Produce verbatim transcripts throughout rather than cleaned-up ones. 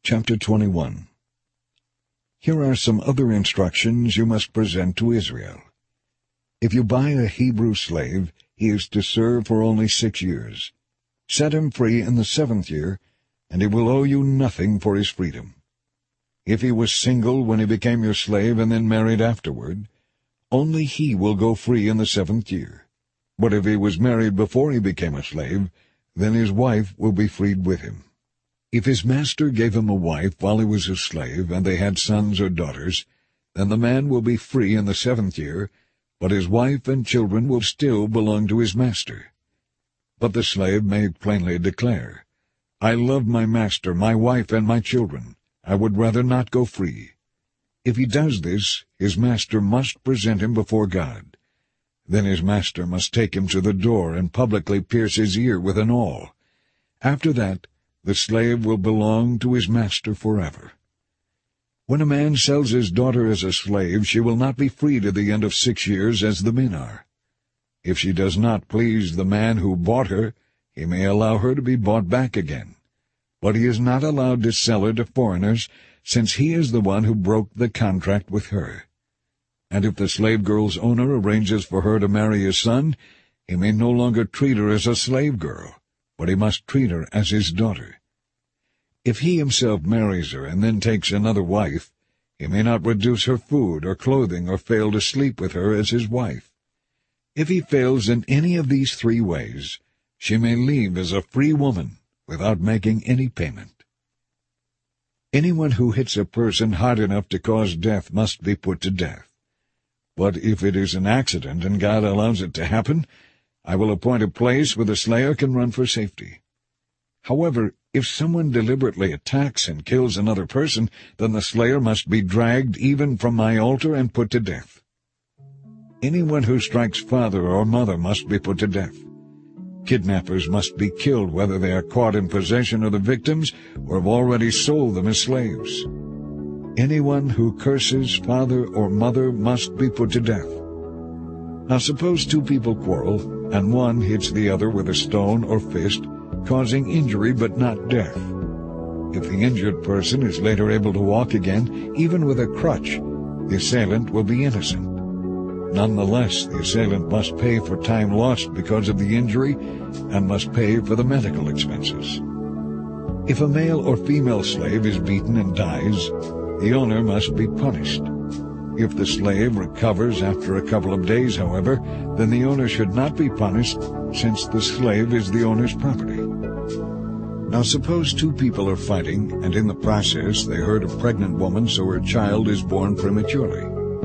Chapter twenty-one. Here are some other instructions you must present to Israel. If you buy a Hebrew slave, he is to serve for only six years. Set him free in the seventh year, and he will owe you nothing for his freedom. If he was single when he became your slave and then married afterward, only he will go free in the seventh year. But if he was married before he became a slave, then his wife will be freed with him. If his master gave him a wife while he was a slave, and they had sons or daughters, then the man will be free in the seventh year, but his wife and children will still belong to his master. But the slave may plainly declare, "I love my master, my wife, and my children. I would rather not go free." If he does this, his master must present him before God. Then his master must take him to the door and publicly pierce his ear with an awl. After that, the slave will belong to his master forever. When a man sells his daughter as a slave, she will not be free to the end of six years as the men are. If she does not please the man who bought her, he may allow her to be bought back again. But he is not allowed to sell her to foreigners, since he is the one who broke the contract with her. And if the slave girl's owner arranges for her to marry his son, he may no longer treat her as a slave girl, but he must treat her as his daughter. If he himself marries her and then takes another wife, he may not reduce her food or clothing or fail to sleep with her as his wife. If he fails in any of these three ways, she may leave as a free woman without making any payment. Anyone who hits a person hard enough to cause death must be put to death. But if it is an accident and God allows it to happen, I will appoint a place where the slayer can run for safety. However, if someone deliberately attacks and kills another person, then the slayer must be dragged even from my altar and put to death. Anyone who strikes father or mother must be put to death. Kidnappers must be killed whether they are caught in possession of the victims or have already sold them as slaves. Anyone who curses father or mother must be put to death. Now suppose two people quarrel, and one hits the other with a stone or fist, causing injury but not death. If the injured person is later able to walk again, even with a crutch, the assailant will be innocent. Nonetheless, the assailant must pay for time lost because of the injury and must pay for the medical expenses. If a male or female slave is beaten and dies, the owner must be punished. If the slave recovers after a couple of days, however, then the owner should not be punished, since the slave is the owner's property. Now suppose two people are fighting, and in the process they hurt a pregnant woman so her child is born prematurely.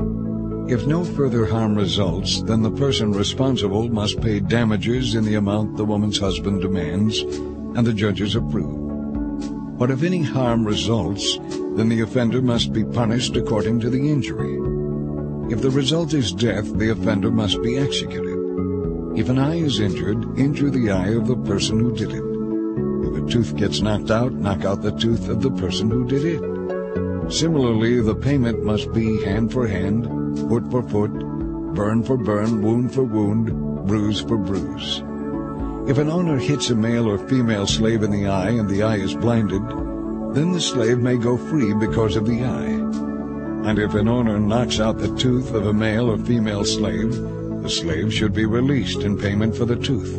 If no further harm results, then the person responsible must pay damages in the amount the woman's husband demands, and the judges approve. But if any harm results, then the offender must be punished according to the injury. If the result is death, the offender must be executed. If an eye is injured, injure the eye of the person who did it. If a tooth gets knocked out, knock out the tooth of the person who did it. Similarly, the payment must be hand for hand, foot for foot, burn for burn, wound for wound, bruise for bruise. If an owner hits a male or female slave in the eye and the eye is blinded, then the slave may go free because of the eye. And if an owner knocks out the tooth of a male or female slave, the slave should be released in payment for the tooth.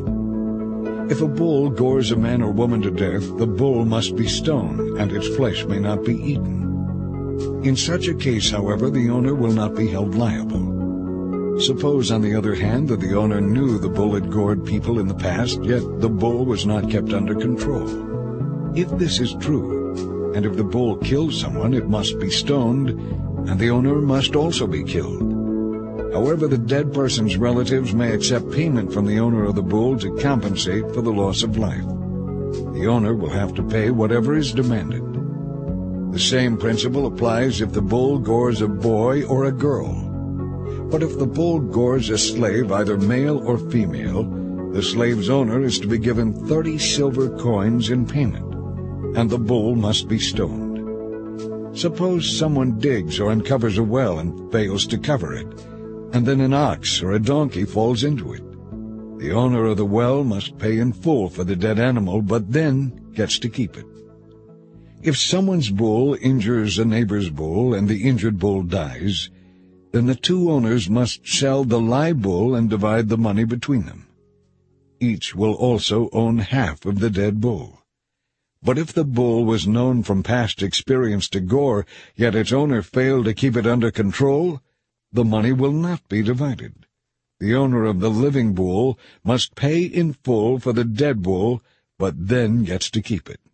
If a bull gores a man or woman to death, the bull must be stoned, and its flesh may not be eaten. In such a case, however, the owner will not be held liable. Suppose, on the other hand, that the owner knew the bull had gored people in the past, yet the bull was not kept under control. If this is true, and if the bull kills someone, it must be stoned, and the owner must also be killed. However, the dead person's relatives may accept payment from the owner of the bull to compensate for the loss of life. The owner will have to pay whatever is demanded. The same principle applies if the bull gores a boy or a girl. But if the bull gores a slave, either male or female, the slave's owner is to be given thirty silver coins in payment, and the bull must be stoned. Suppose someone digs or uncovers a well and fails to cover it, and then an ox or a donkey falls into it. The owner of the well must pay in full for the dead animal, but then gets to keep it. If someone's bull injures a neighbor's bull and the injured bull dies, then the two owners must sell the live bull and divide the money between them. Each will also own half of the dead bull. But if the bull was known from past experience to gore, yet its owner failed to keep it under control, the money will not be divided. The owner of the living bull must pay in full for the dead bull, but then gets to keep it.